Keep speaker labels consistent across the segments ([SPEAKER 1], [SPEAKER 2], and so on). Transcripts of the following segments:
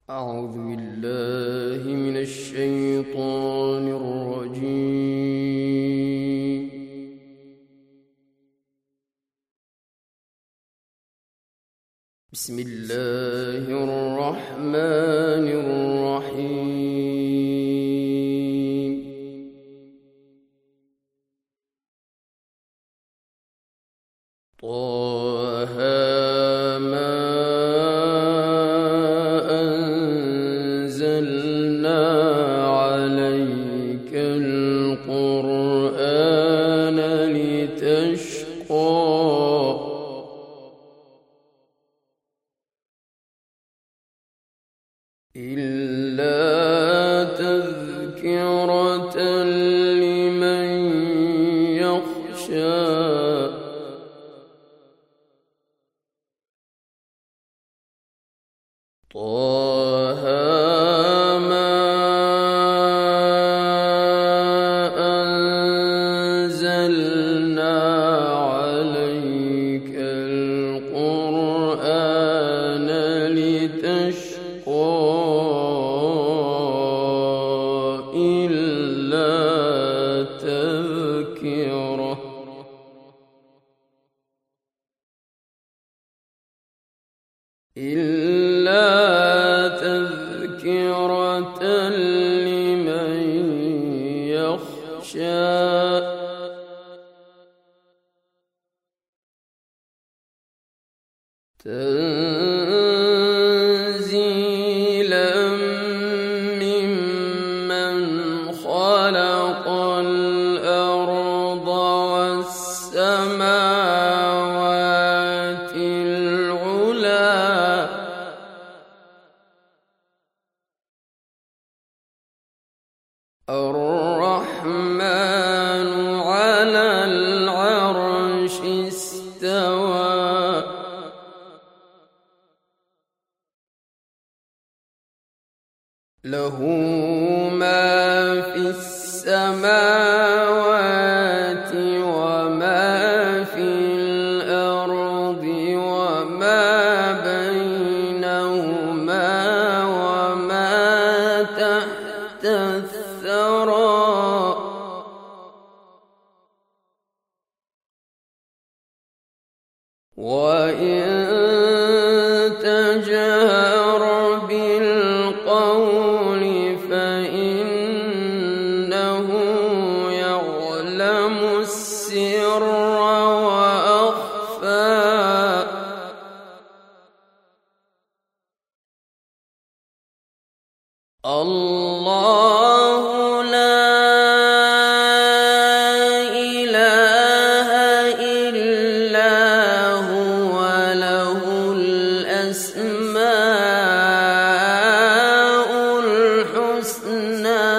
[SPEAKER 1] أعوذ بالله من الشيطان الرجيم. بسم الله الرحمن الرحيم. طه ما أنزلنا عليك القرآن لتشقى إلا تذكرة لمن يخشى طه ما أنزلنا عليك القرآن لتشقى إلا تذكرة لمن يخشى تنزيلا ممن خلق الأرض والسماوات العلى الرحمن على العرش استوى له ما في السماوات وما في الأرض وما بينهما وما تحت الثرى وإن تجهر بالقول فإنه يعلم السر وأخفى الله لا إله إلا هو له الأسماء الحسنى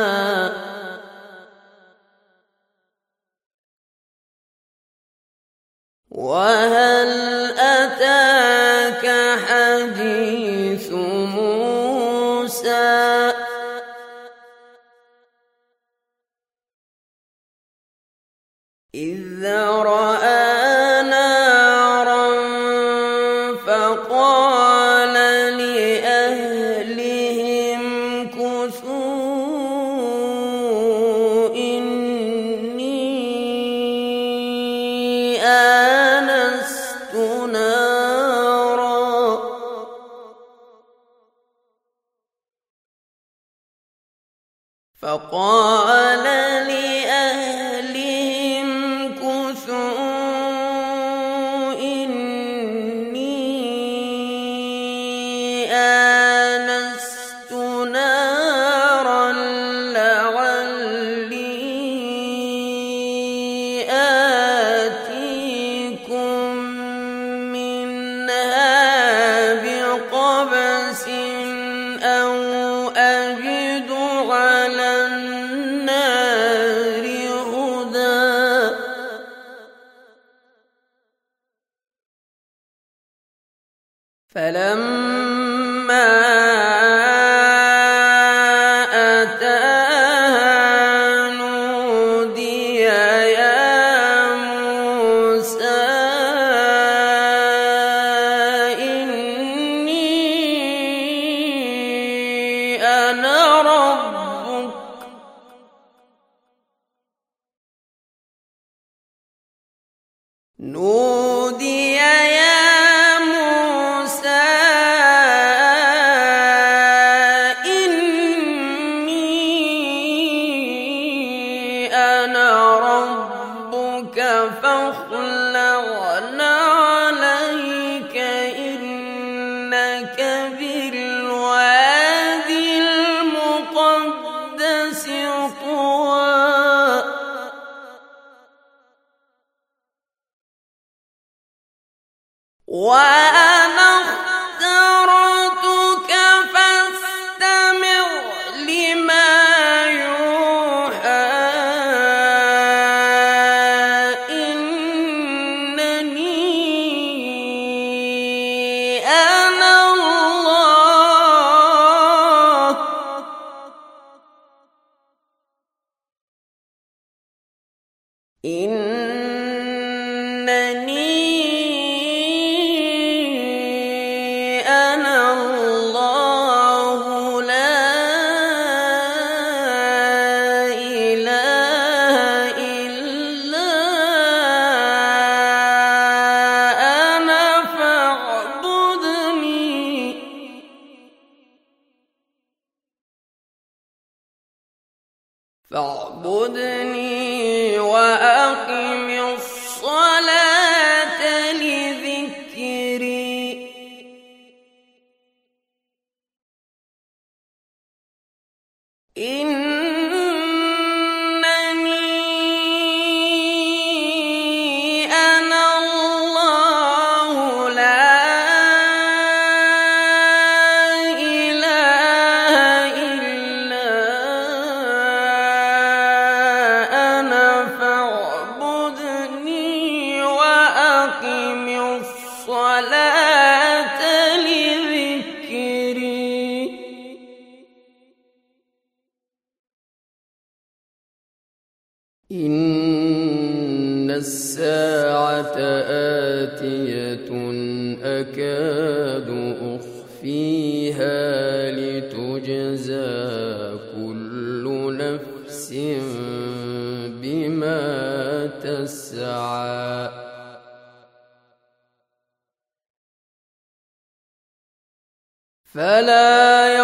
[SPEAKER 1] وهل أتاك حديث موسى إذ رأى نارا فقال لأهلهم كثوا إني آنست نارا فقال لأهلهم كثوا إني آنست نارا لعلي آتيكم منها بقبس أو أجد على النار هدى فلما أتاها نودي يا موسى إني أنا ربك نودي يا موسى إني أنا ربك فاخلعنا عليك إنك بالوادي المقدس طوى وأنا اخترتك فاستمع لما يوحى إنني أنا الله أنا الله لا إله إلا أنا فاعبدني وأقم الصلاة لذكري إنني أنا الله لا إله إلا أنا فاعبدني وأقم الصلاة لذكري إن الساعة آتية أكاد أخفيها لتجزى كل نفس بما تسعى فلا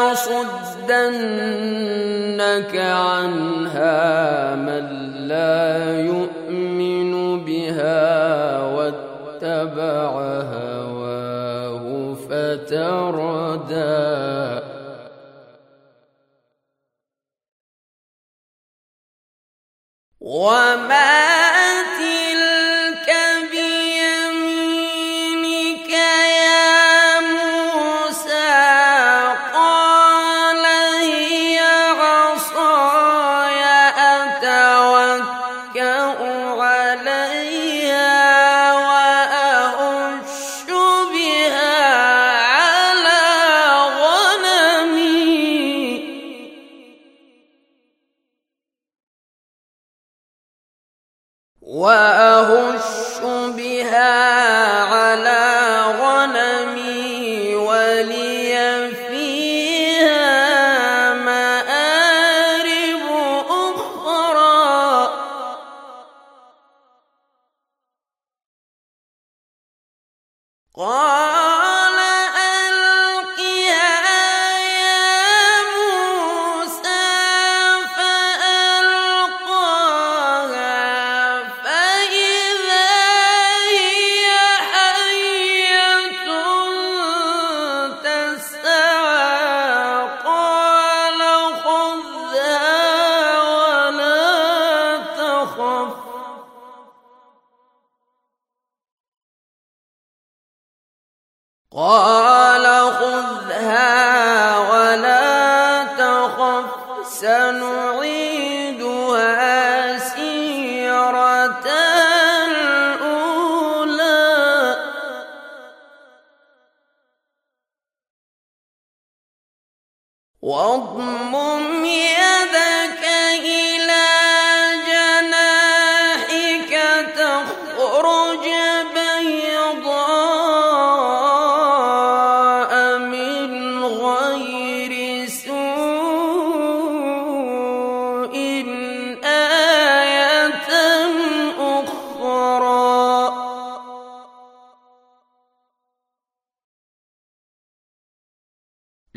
[SPEAKER 1] يصدنك عنها من لا يؤمن بها واتبع هواه فتردى وما تلك بيمينك يا موسى قال هي عصاي أتوكأ عليها وأهش بها على غنمي ولي فيها مآرب أخرى قال ألقها يا موسى فألقاها فإذا هي حية تسعى قال خذها ولا تخف سنعيدها سيرتها الأولى واضمم يدك إلى جناحك تخرج بيضاء من غير سوء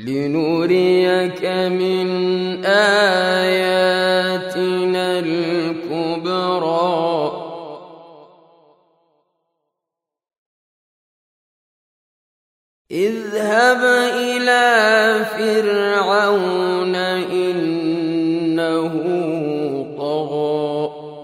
[SPEAKER 1] لنريك من آياتنا الكبرى اذهب إلى فرعون إنه طغى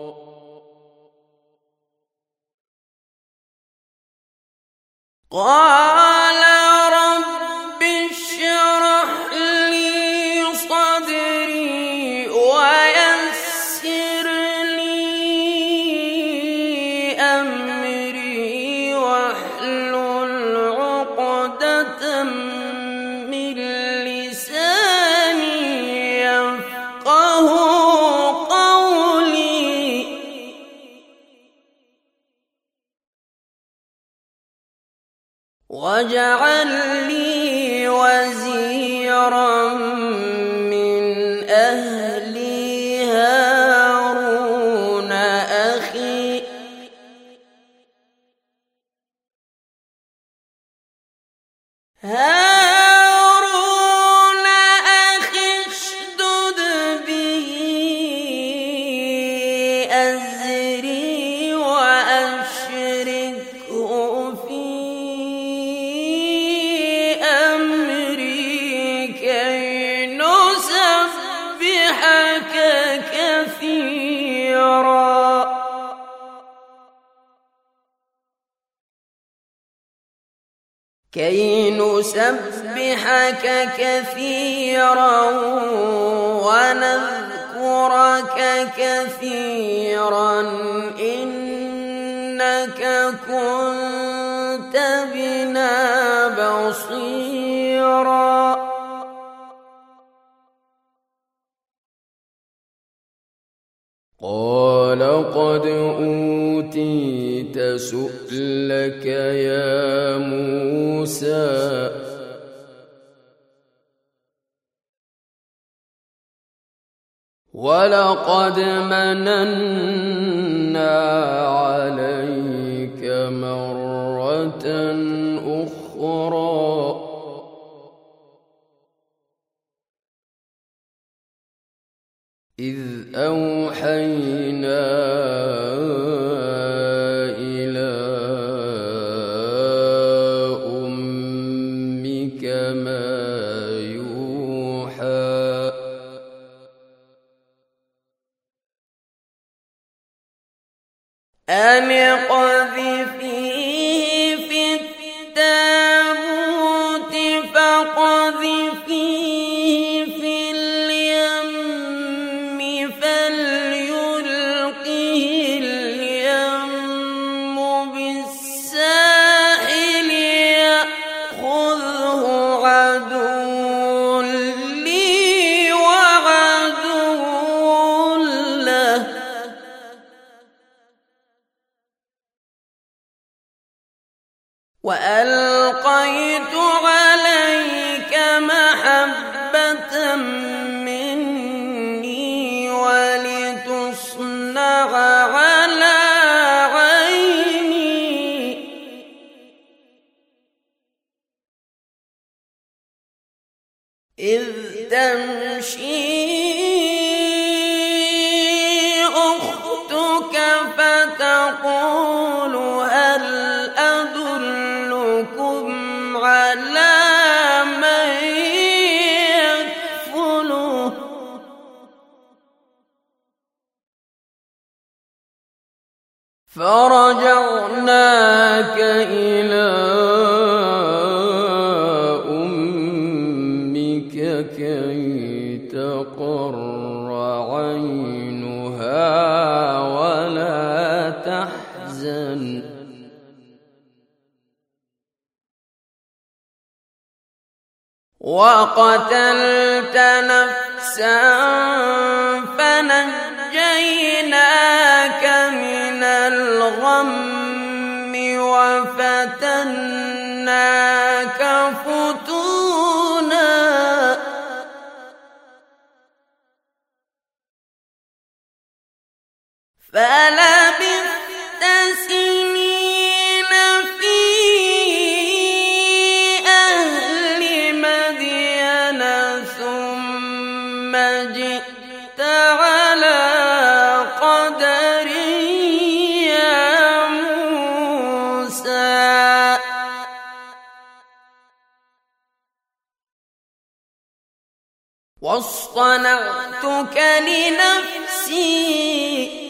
[SPEAKER 1] قال رب اشرح لي صدري ويسر لي أمري واحلل عقدة من لساني يفقه قولي واجعل لي وزيرا من أهلي هارون أخي اشدد به أزري وأشركه في أمري كي نسبحك كثيرا ونذكرك كثيرا إنك كنت بنا بصيرا قال قد أوتيت سؤلك يا موسى ولقد مننا عليك مرة أخرى إذ أوحينا إلى أمك ما يوحى أن اقذفيه في التابوت فاقذفيه في اليم فليلقه اليم بالساحل يأخذه عدو لي وعدو له وألقيت عليك محبة مني ولتصنع على عيني إذ تمشي أختك فتقول هل أدلكم على من يكفله فرجعناك إلى أمك كي تقر عينها ولا تحزن وقتلت نفسا فنجيناك من الغم وفتناك فتونا فلبثت سنين في أهل مدين ثم جئت على قدر يا موسى واصطنعتك لنفسي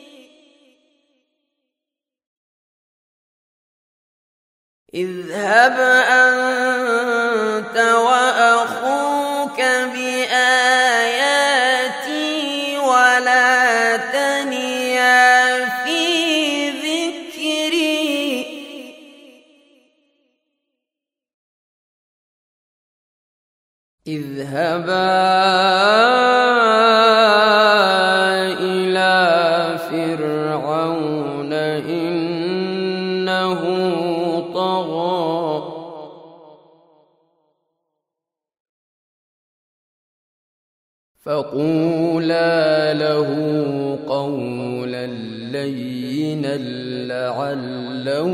[SPEAKER 1] اذهب أنت وأخوك بآياتي ولا تنيا في ذكري اذهبا إلى فرعون إنه طغى فقولا له قولا لينا لعله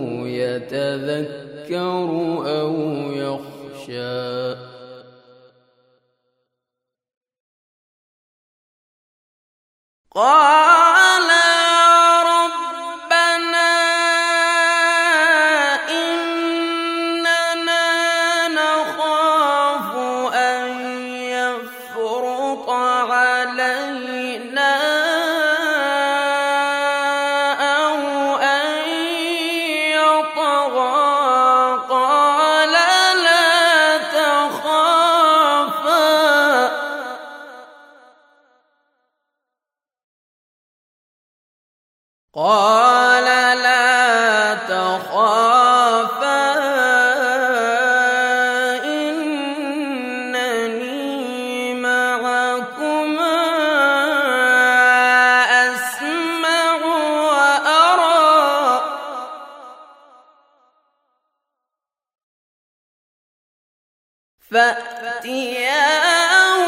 [SPEAKER 1] يتذكر أو يخشى قال ربنا إننا نخاف أن يفرط علينا أو أن يطغى قال لا تخافا إنني معكما أسمع وأرى فأتياه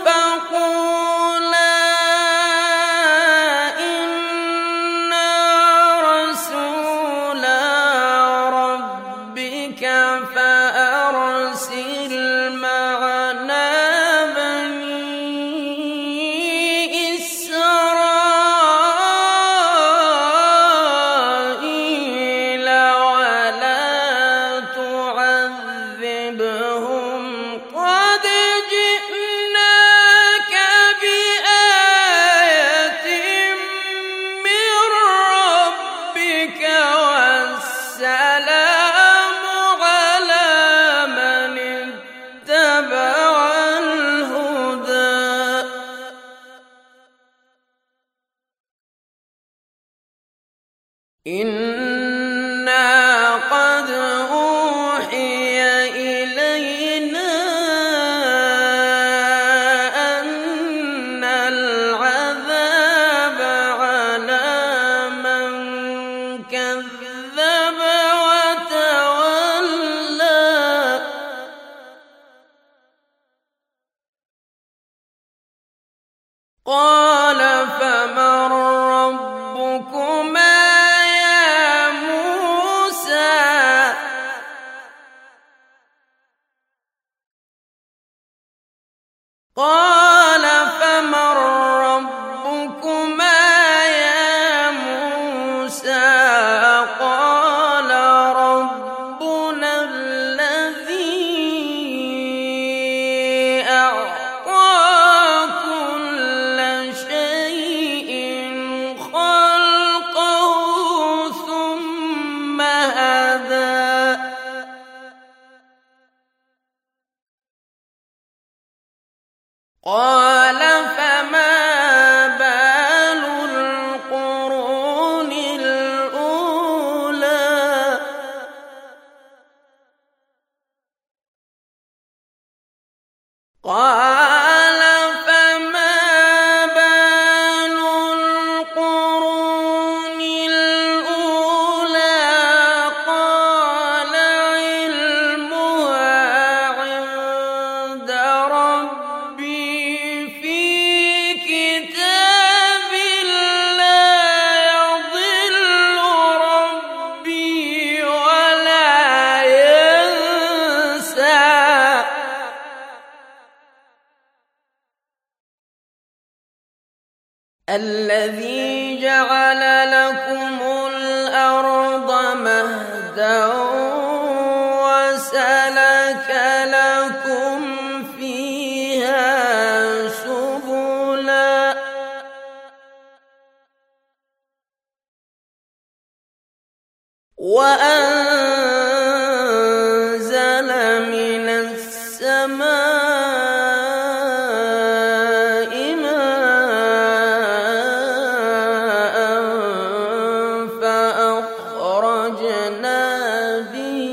[SPEAKER 1] فقولا إنا رسولا ربك فأرسل معنا بني إسرائيل ولا تعذبهم قد جئناك بآية من ربك والسلام على من اتبع الهدى إنا قد أوحي إلينا أن العذاب على من كذب وتولى قال فمن ربكما يا موسى قال فمن ربكما يا موسى قال ربنا الذي أعطى كل شيء خلقه ثم هدى قال فما بال القرون الأولى قال فما بال القرون الأولى قال علمها عند ربي في الذي جعل لكم الأرض مهدا وسلك لكم فيها سبلا وأنزل من السماء ماء فأخرجنا به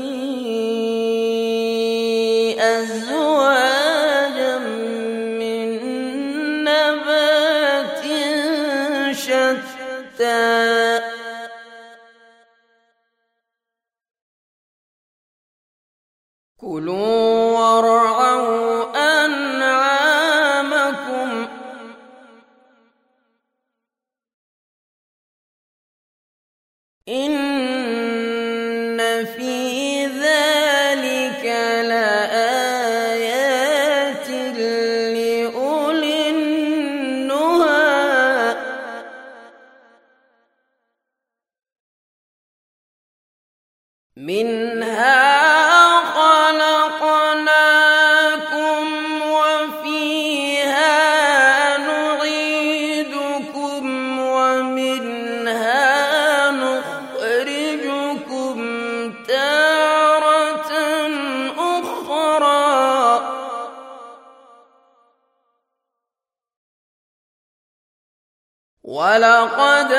[SPEAKER 1] أزواجا من نبات شتى كلوا وارعوا أنعامكم إن في ذلك لآيات لأولي النهى منها خلقناكم وفيها نعيدكم ومنها نخرجكم تارة أخرى ولقد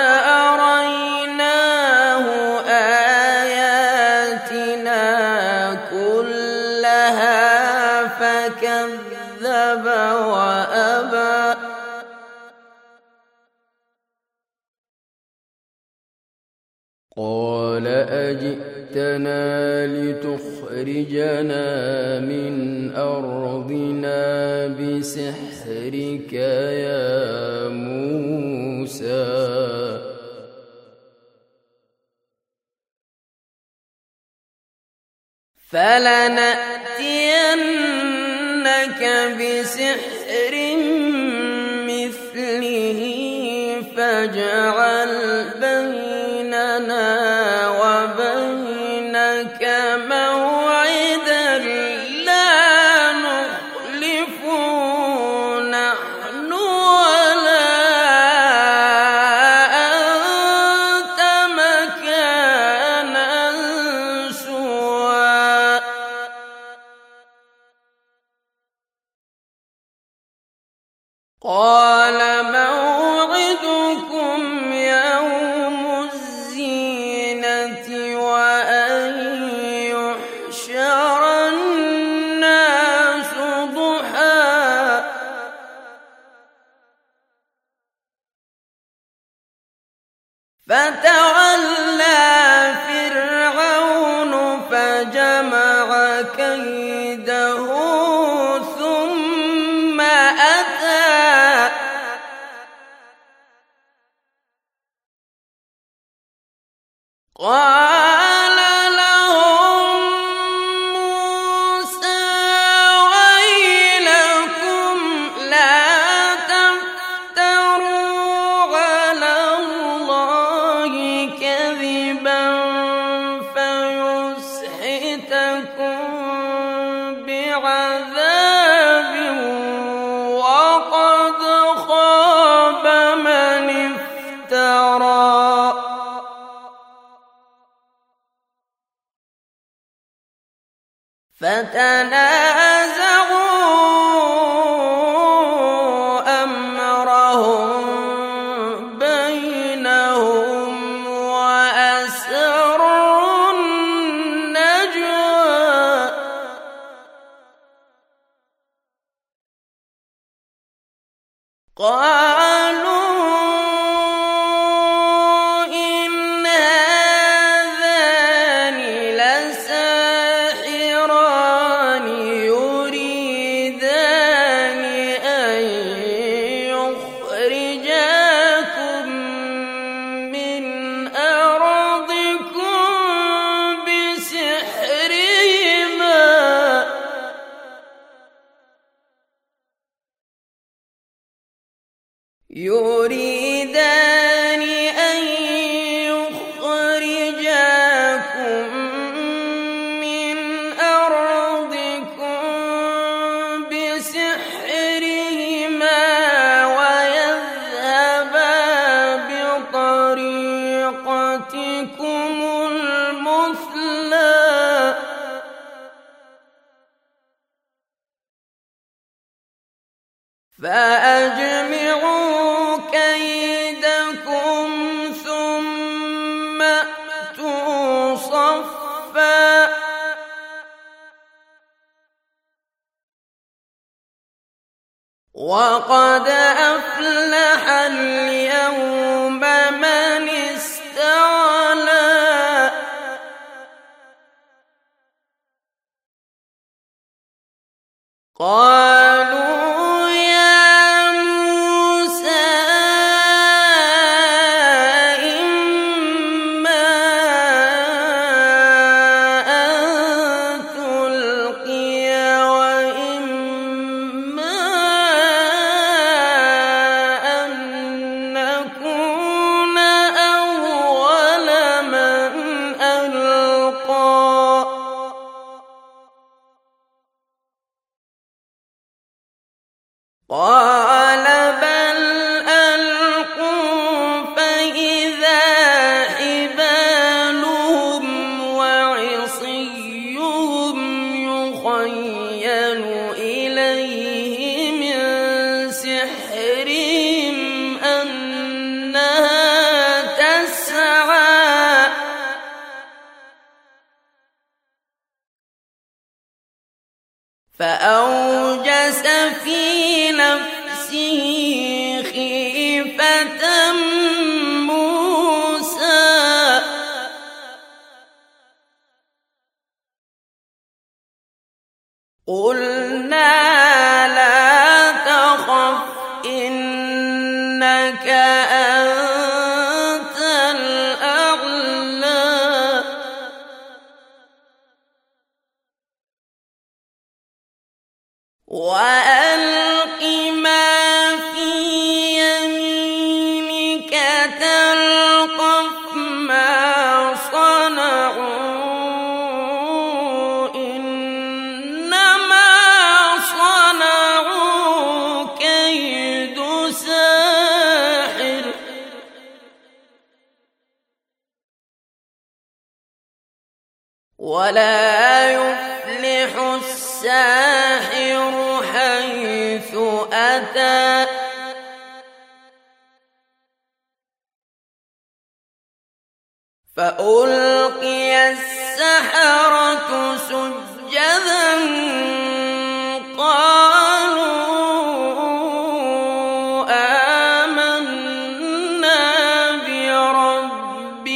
[SPEAKER 1] أريناه آياتنا كلها فكذب وأبى قال أجئتنا لتخرجنا من أرضنا بسحرك يا موسى فلنأتينك بسحر مثله فاجعل بيننا وبينك موعدا لا نخلفه نحن ولا أنت مكانا سوى قال موعدكم يوم الزينة وأن يحشر الناس ضحى فتولى فرعون فجمع كيده ثم أتى قال لهم موسى ويلكم لا تفتروا على الله كذبا فيسحتكم بعذاب وقد خاب من افترى فتنازعوا أمرهم بينهم وأسروا النجوى قالوا إن هذان لساحران يريدان أن يخرجاكم من أرضكم بسحرهما يريدان أن يخرجاكم من أرضكم بسحرهما ويذهبا بطريقتكم المثلى فأجمعوا كيدكم ثم أتوا صفا وقد أفلح اليوم من استعلى قالوا يا موسى إما أن تلقي وإما أن نكون أول من ألقى قال بل ألقوا فإذا حبالهم وعصيهم يخيل إليه من سحرهم أنها تسعى فأوجس في نفسه خيفة موسى قلنا لا تخف إنك أنت الأعلى وألق ما في يمينك تلقف ما صنعوا إنما صنعوا كيد ساحر ولا يفلح الساحر حيث أتى فألقي السحرة سجدا قالوا آمنا برب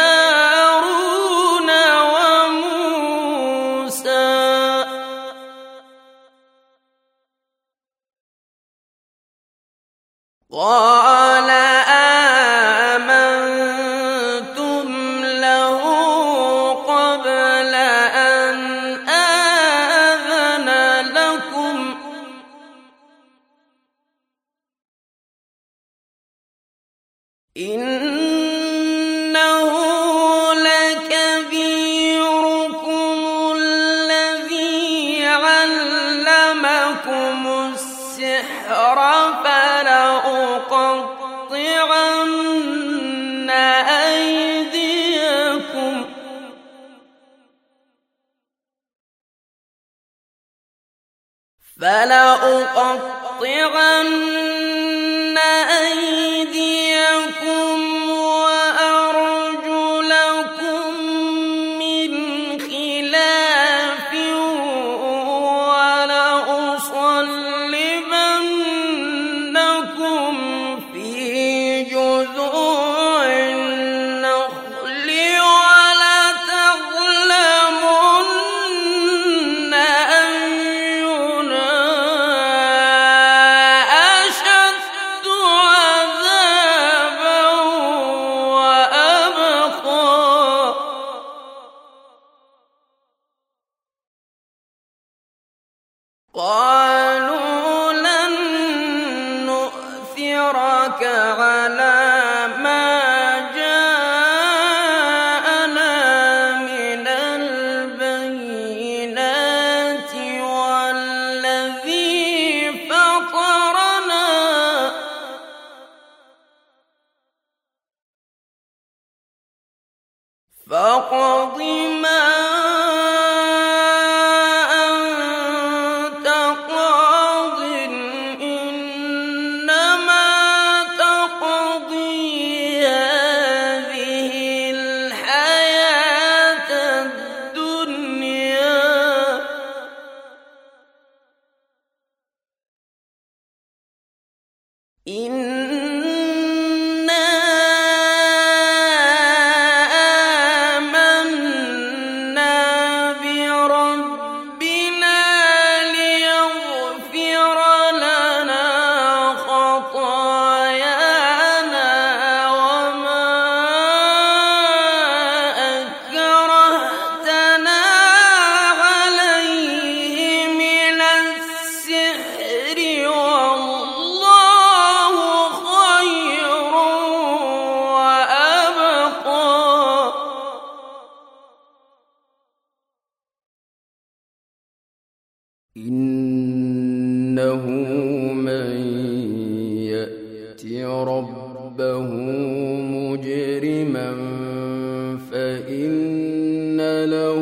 [SPEAKER 1] هارون وموسى قال آمنتم له قبل أن آذن لكم إنه لكبيركم الذي علمكم السحر فلأقطعن أيديكم وأرجلكم من خلاف ولأصلبنكم في جذوع النخل ولتعلمن أينا أشد إنا آمنا بربنا ليغفر لنا خطايانا وما أكرهتنا عليه من السحر والله خير وأبقى. إنه من يأت ربه مجرما فإن له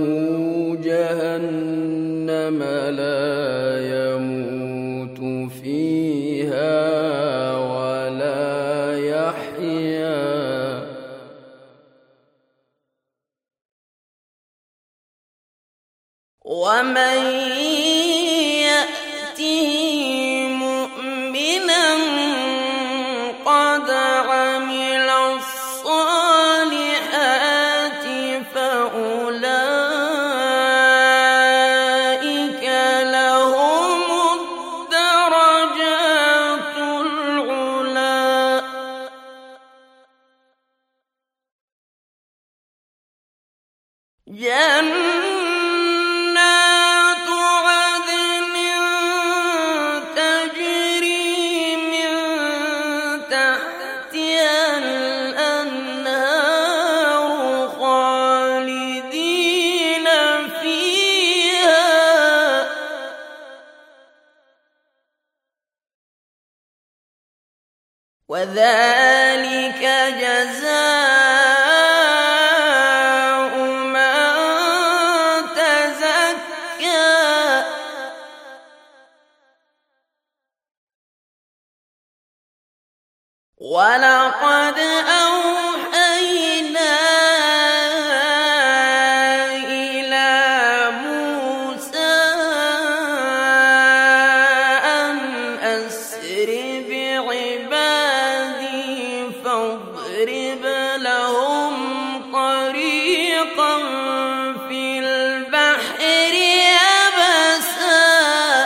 [SPEAKER 1] جهنم لا يموت فيها ولا يحيا. ومن يأته مؤمنا قد عمل الصالحات فأولئك لهم الدرجات العلى. جنات عدن تجري من تحتها الأنهار خالدين فيها وذلك جزاء من تزكى. ولقد أوحينا إلى موسى أن أسر بعبادي فاضرب لهم طريقا في البحر يبسا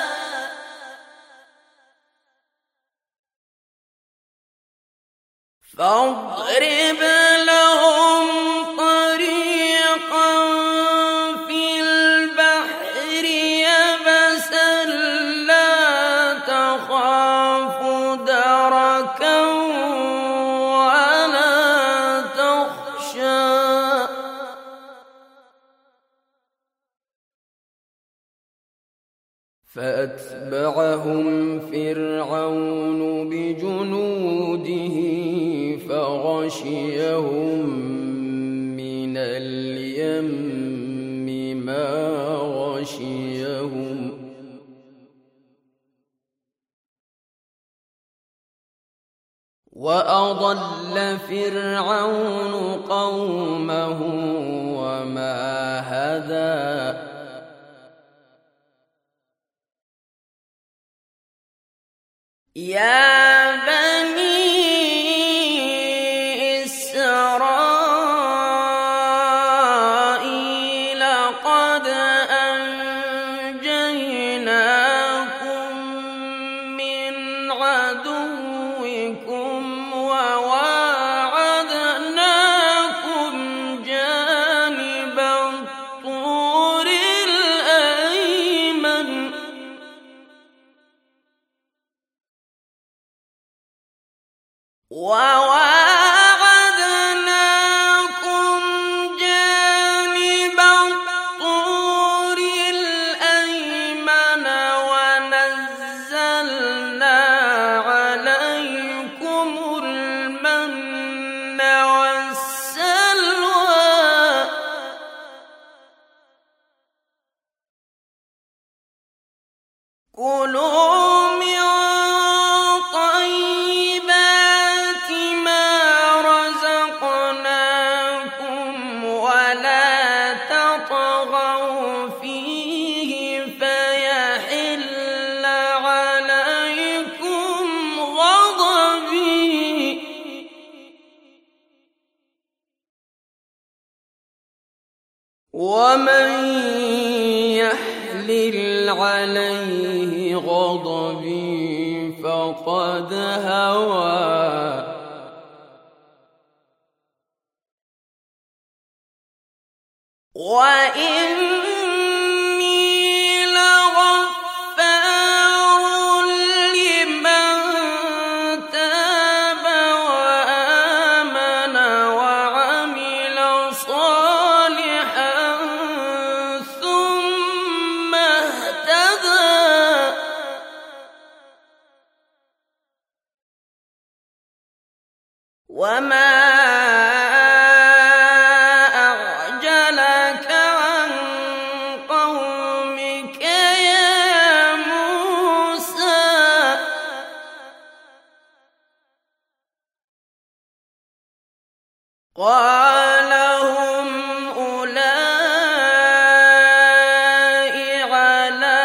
[SPEAKER 1] فاضرب لهم طريقا في البحر يبسا لا تخاف دركا ولا تخشى. فأتبعهم فرعون بجنوده فغشيهم من اليم ما غشيهم. وأضل فرعون قومه وما هدى. يا بني إسرائيل قد أنجيناكم من عدوكم وواعدناكم جانب الطور الأيمن وواعدناكم جانب الطور الأيمن ونزلنا عليكم المن والسلوى. كلوا من طيبات ما ومن يحلل عليه غضبي فقد هوى وإني لغفار لمن تاب وآمن وعمل صالحا ثم اهتدى وما قال هم أولئك على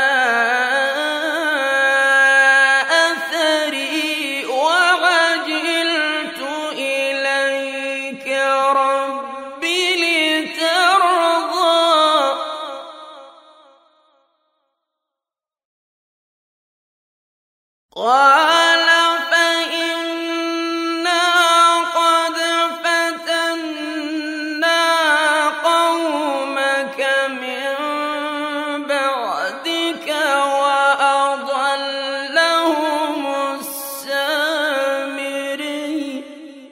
[SPEAKER 1] أثري وعجلت إليك رب لترضى قال فإنا قد فتنا قومك من بعدك وأضلهم السامري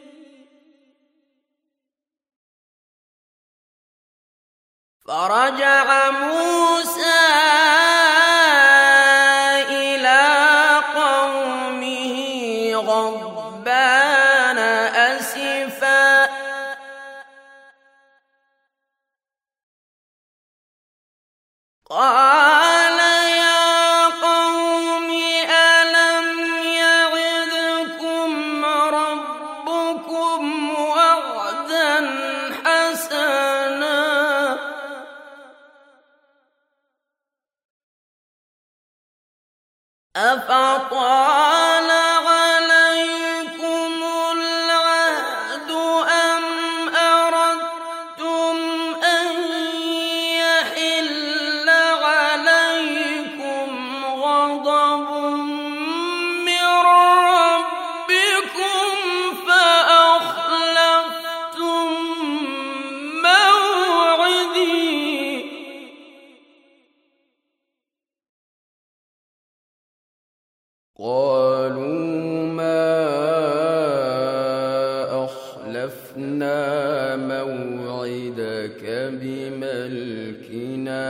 [SPEAKER 1] فرجع موسى غضبان أسفا قال يا قوم ألم يعدكم ربكم وعدا حسنا أفطال قالوا ما أخلفنا موعدك بملكنا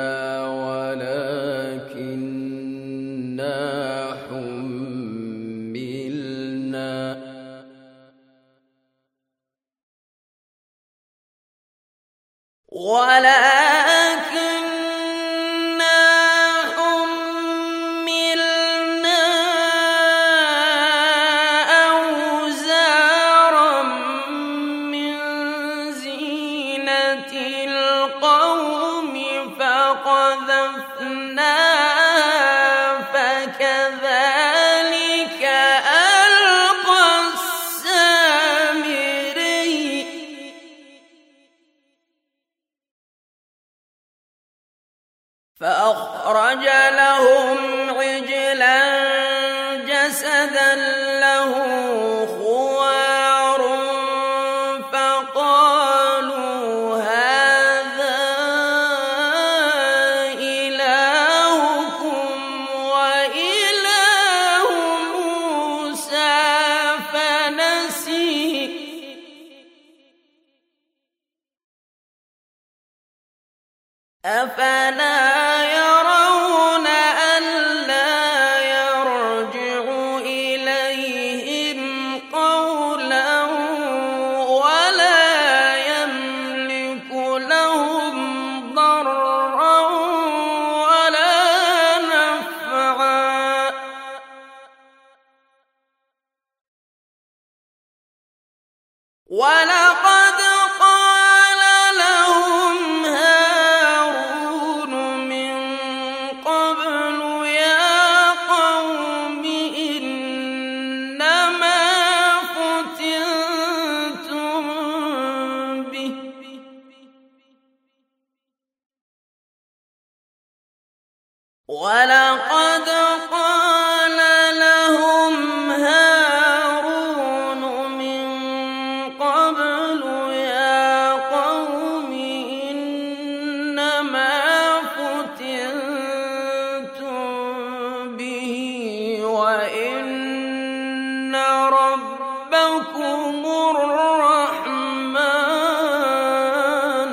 [SPEAKER 1] ولكننا أوزارا من زينة القوم فقذفناها فكذلك ألقى السامري فأخرج لهم عجلا جسدا له خوار فقالوا هذا إلهكم وإله موسى فنسي أفلا يرون ألا يرجع إليهم قولا ولا يملك لهم ضرا ولا نفعا ولقد قال لهم هارون من قبل يا قوم إنما فتنتم به ربكم الرحمن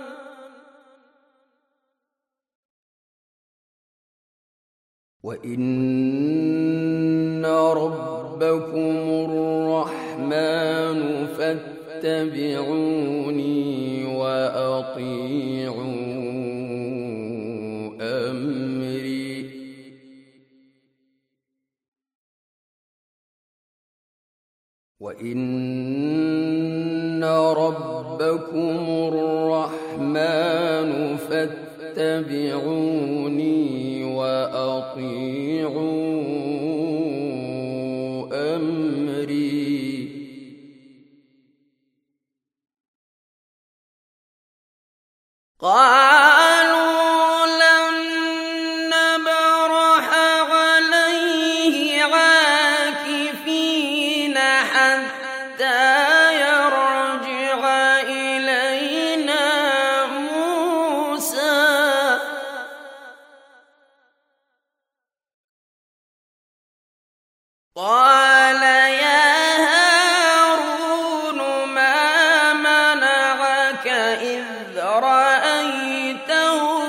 [SPEAKER 2] وإن ربكم الرحمن فاتبعوني وأطيعوا أمري وإن ربكم الرحمن فاتبعوني وأطيعوا أمري
[SPEAKER 1] قالوا لن نبرح عليه عاكفين حتى يرجع إلينا موسى قال يا هارون ما منعك إذ رأيتهم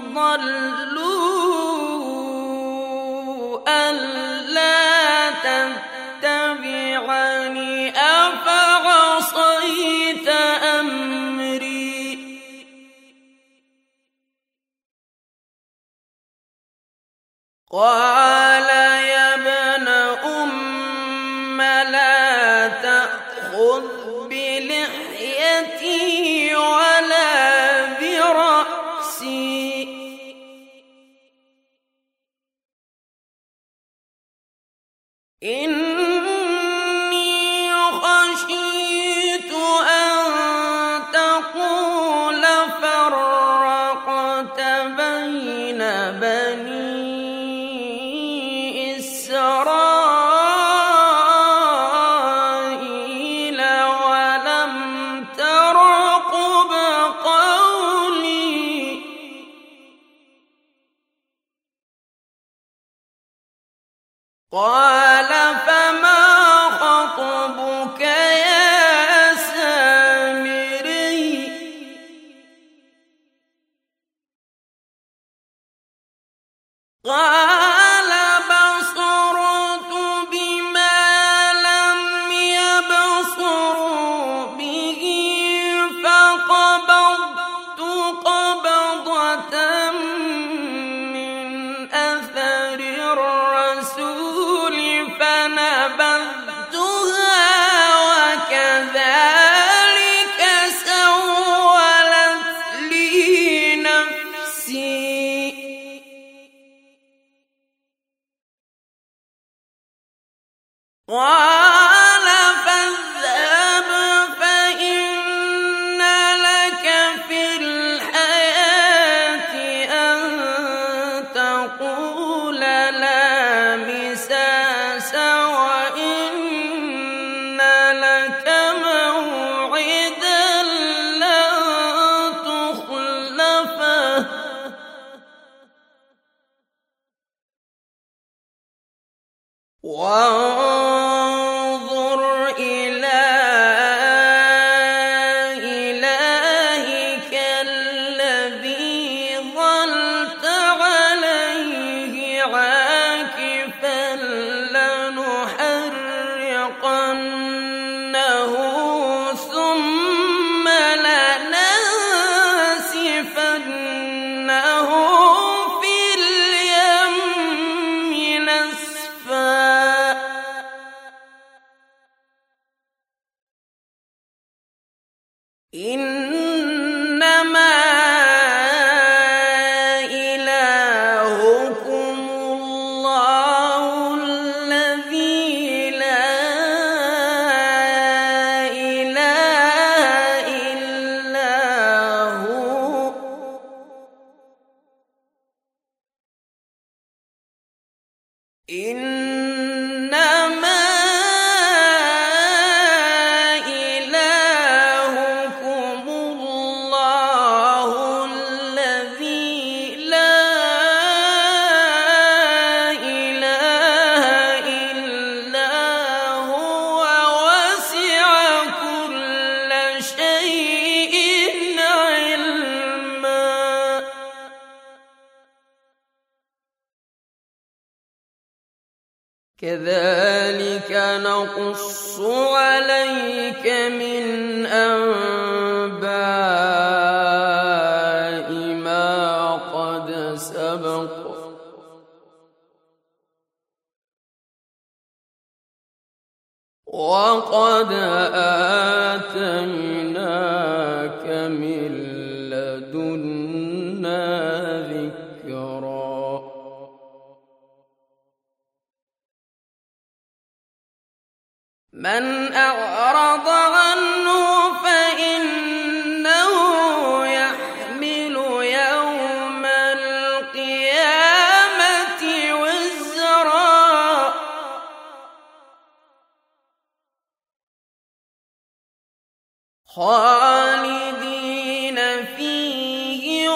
[SPEAKER 1] ضلوا ألا تتبعني أفعصيت أمري قال يا ابن أم لا تأخذ بلحيتي ولا برأسي إني خشيت أن تقول فرقت بين بني إسرائيل ولم ترقب قولي قال فما خطبك يا سامري قال بصرت بما لم يبصروا به فقبضت قبضة من أثر الرسول فنبذتها وكذلك سولت لي نفسي قال فاذهب فإن لك في الحياة أن تقول لا مساس وإن لك موعدا لن تخلفه وانظر إلى إلهك الذي ظلت عليه عاكفا لنحرقنه ثم لننسفنه في اليم نسفا إنما إلهكم الله الذي لا إله إلا هو إنما إلهكم كذلك نقص عليك من أنباء ما قد سبق وقد آتيناك من لدنا ذكرا من أعرض عنه فإنه يحمل يوم القيامة وزرا خالدين فيه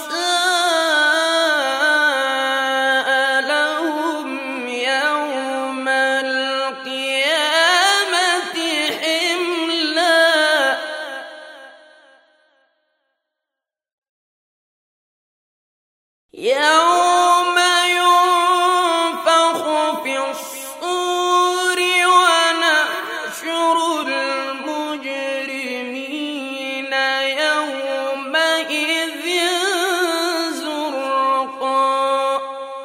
[SPEAKER 1] وساء لهم يوم القيامة حملا يوم ينفخ في الصور ونحشر المجرمين يومئذ زرقا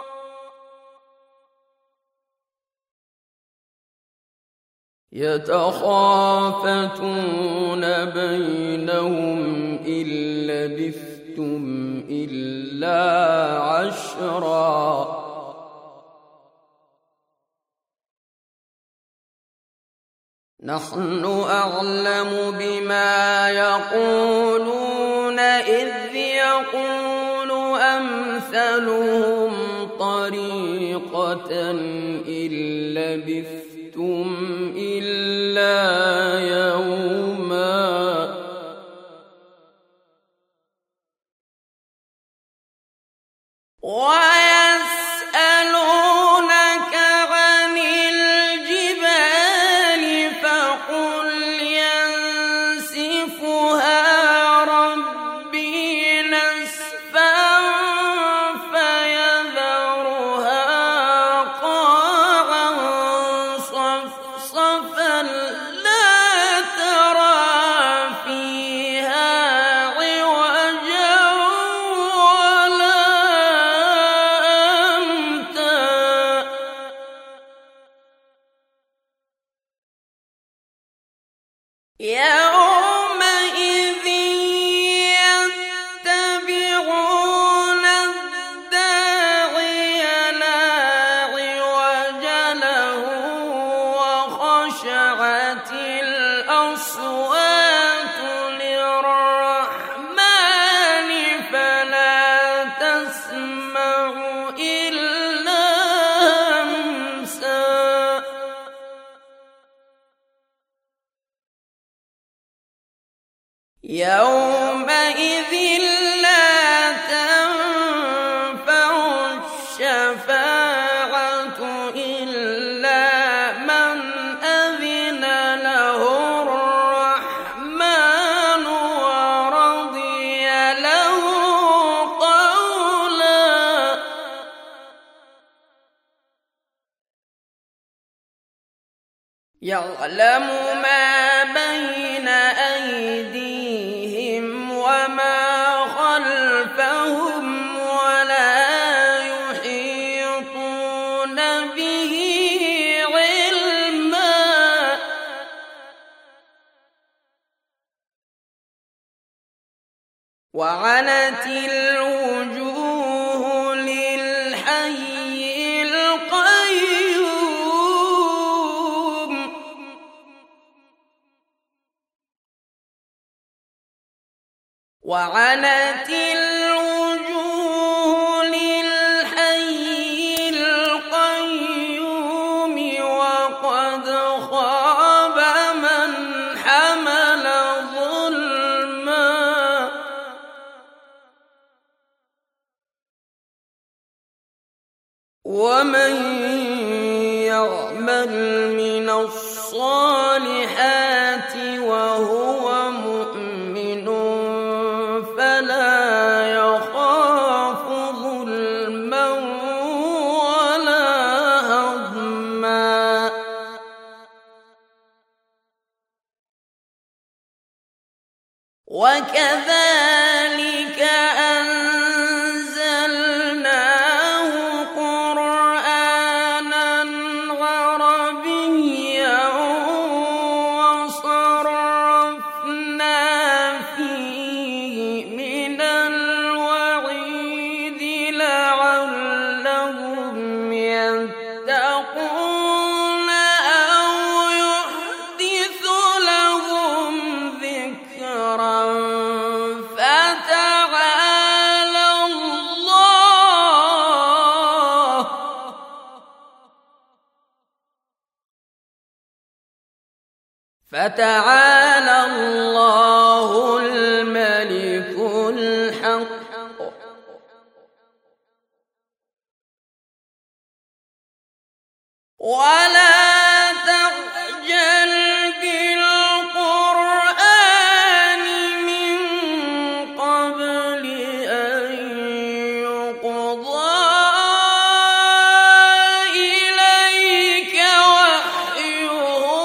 [SPEAKER 1] يتخافتون بينهم إن لبثتم إلا عشرا نحن أعلم بما يقولون إذ يقول أمثلهم طريقة إن لبثتم إلا يوما ويسألونك عن الجبال فقل ينسفها ربي نسفا فيذرها قاعا صفصفا لا ترى فيها عوجا ولا أمتا يومئذ يتبعون الداعي لا عوج له وخشعت الأصوات للرحمن فلا تسمع إلا همسا يومئذ لا تنفع الشفاعة إلا من أذن له الرحمن ورضي له قولا يعلم ما بين أيديهم وما خلفهم ولا يحيطون به علما وعنت الوجوه للحي القيوم وعنت الوجوه للحي القيوم وقد خاب من حمل ظلما ومن يعمل من الصالحات وهو مؤمن فلا يخاف ظلما ولا هضما وكذلك أنزلناه قرآنا عربيا وصرفنا فيه من الوعيد لعلهم يتقون أو يحدث لهم ذكرا فتعالى الله الملك الحق ولا تعجل بالقرآن من قبل أن يقضى إليك وحيه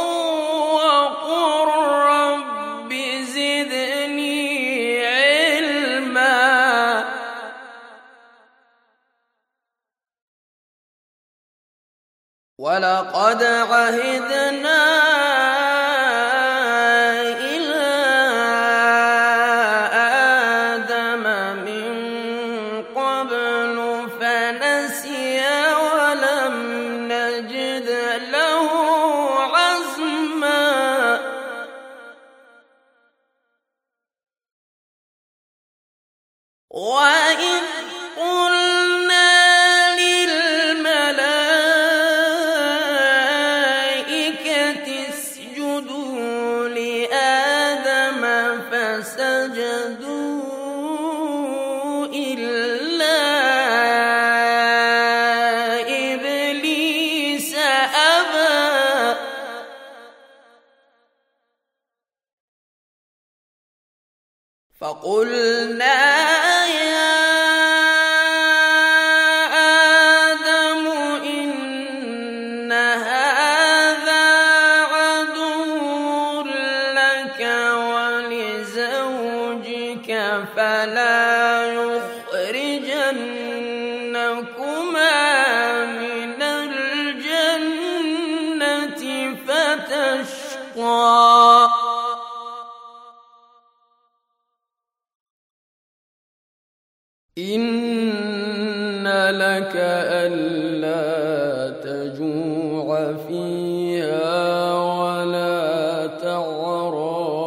[SPEAKER 1] وقل رب زدني علما ولقد عهدنا إلى آدم من قبل فنسي ولم نجد له عزما وإذ قلنا اسجدوا لآدم فسجدوا إلا إبليس أبى فقلنا يا آدم إن هذا ولزوجك فلا يخرجنكما من الجنة فتشقى إن لك ألا تجوع فيها ولا تعرى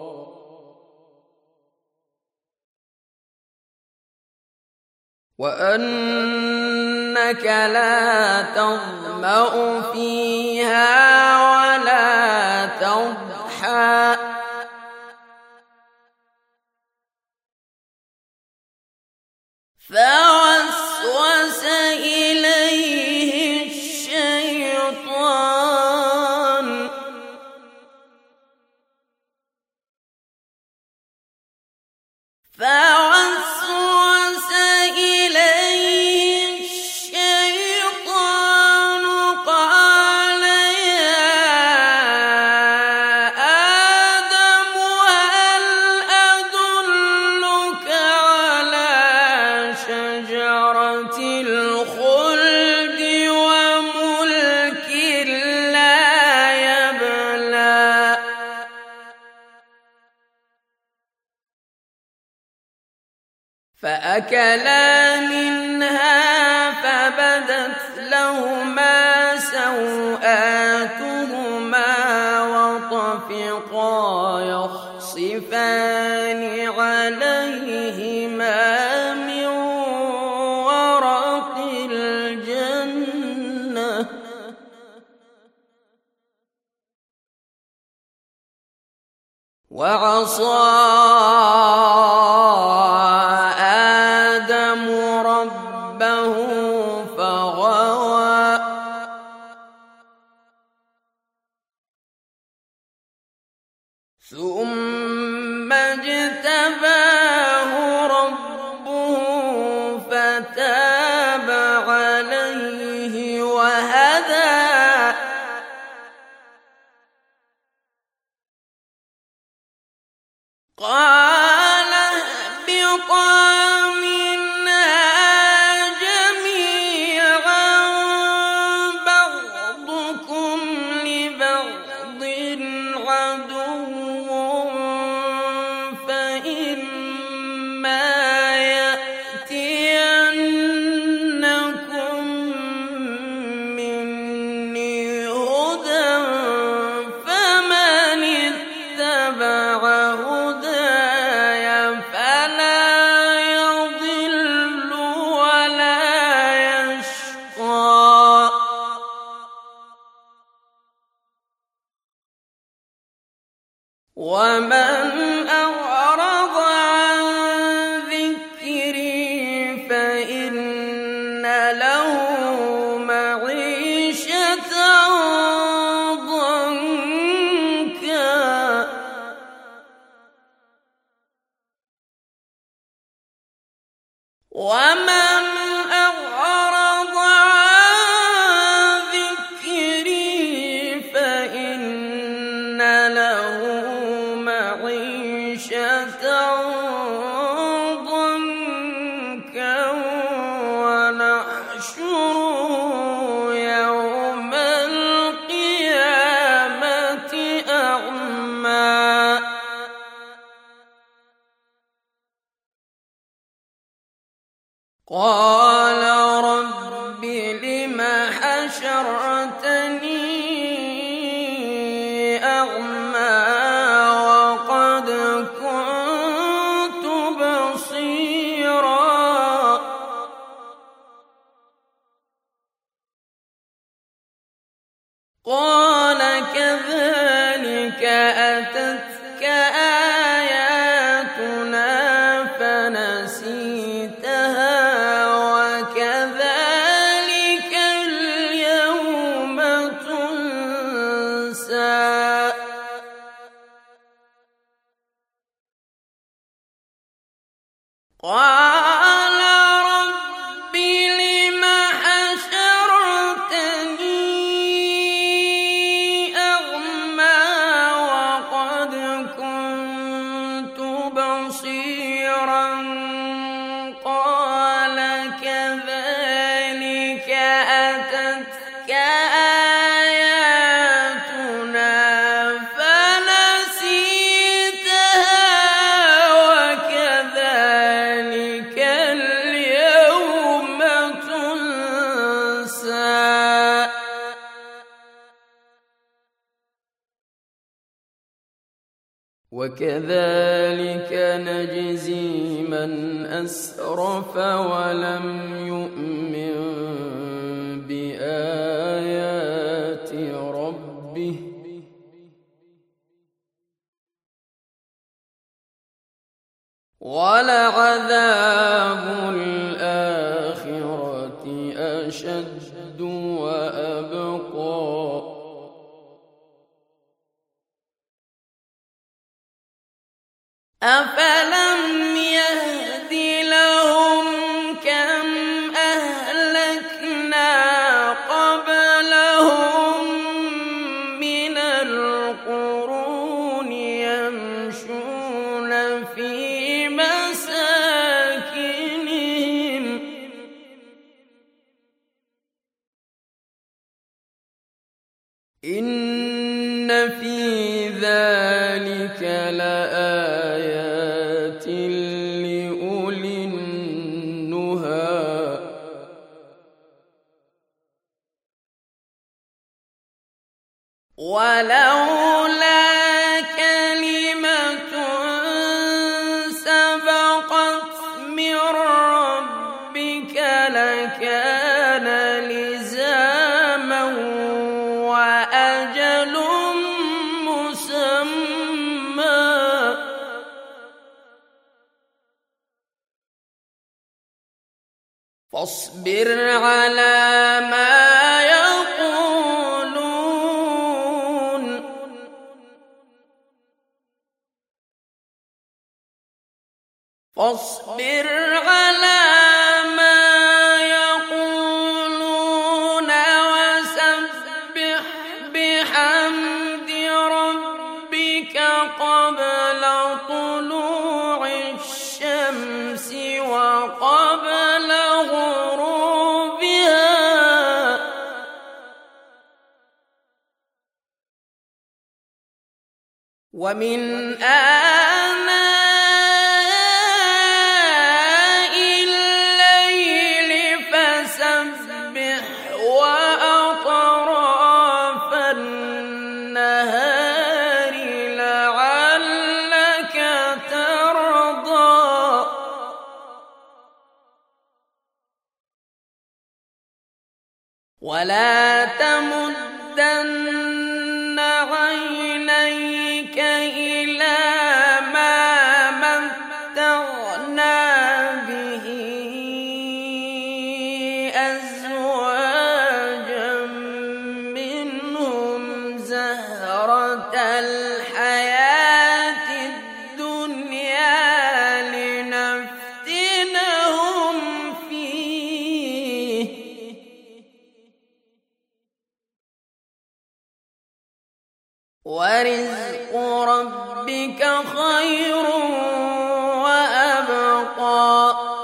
[SPEAKER 1] وأنك لا تظمأ فيها ولا تضحى فوسوس إليه الشيطان قال يا آدم هل أدلك على شجرة الخلد وملك لا يبلى فأكلا منها فبدت لهما سوآتهما وطفقا يخصفان عليهما من ورق الجنة وعصى آدم ربه فغوى ثم اجتباه ربه فتاب عليه وهدى قال ومن أعرض عن ذكري فإن له معيشة ضنكا ومن أعرض عن ذكري فإن له معيشة ضنكا ونحشره يوم القيامة أعمى قال رب لم حشرتني أعمى وقد كنت بصيرا قال كذلك أتتك آياتنا فنسيتها وكذلك اليوم تنسى قال رب لم حشرتني أعمى وقد كنت بصيرا قال كذلك أتتك آياتنا فنسيتها وكذلك اليوم تنسى وكذلك نجزي من أسرف ولم يؤمن بآيات ربه ولعذاب الآخرة أشد وأبقى أفلم يهد لهم كم أهلكنا قبلهم من القرون يمشون في مساكنهم إن في ذلك لآيات لأولي النهى ولولا كلمة سبقت من ربك لكان لزاما وأجل مسمى فاصبر على ما يقولون فاصبر على ما يقولون وسبح بحمد ربك قبل طلوع الشمس وقبل غروبها ومن آناء الليل فسبح وأطراف النهار لعلك ترضى ولا تمدن عينيك إلى زهرة الحياة الدنيا لنفتنهم فيه ورزق ربك خير وأبقى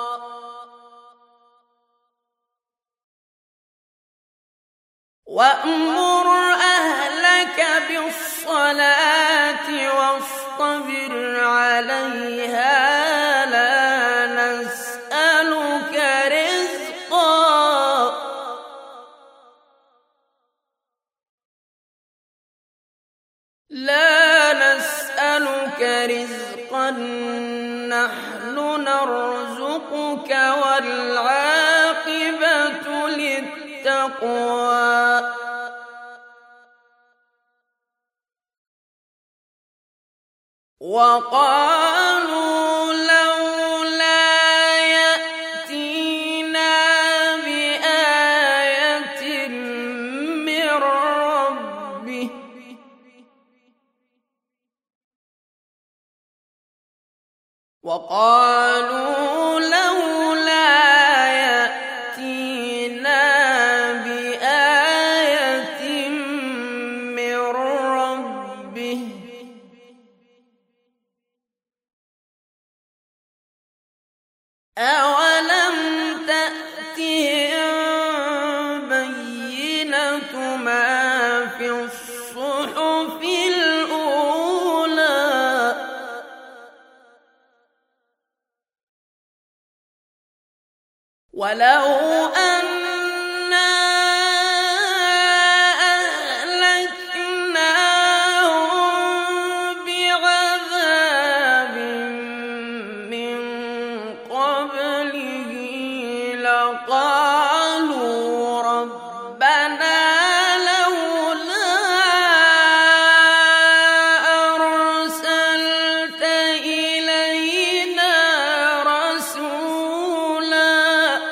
[SPEAKER 1] وأمر أهلك بالصلاة واصطبر عليها لا نسألك رزقا نحن نرزقك والعاقبة للتقوى وقالوا لولا يأتينا بآية من ربه وقالوا لولا يأتينا بآية من ربه أولم تأتهم بينة ما في الصحف الأولى ولو أنا أهلكناهم بعذاب من قبله لقالوا ربنا لولا أرسلت إلينا رسولا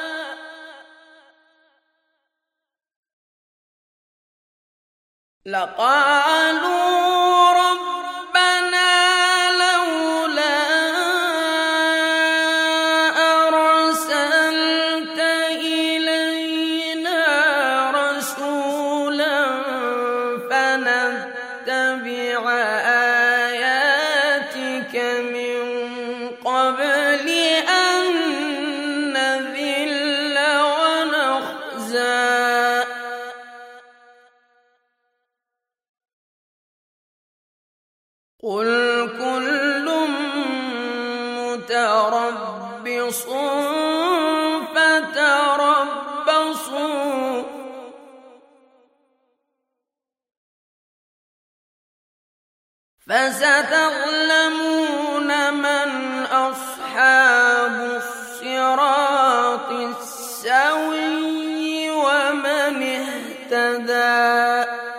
[SPEAKER 1] فنتبع آياتك من قبل أن نذل ونخزى قل كل متربص فتربصوا فستعلمون من أصحاب الصراط السوي ومن اهتدى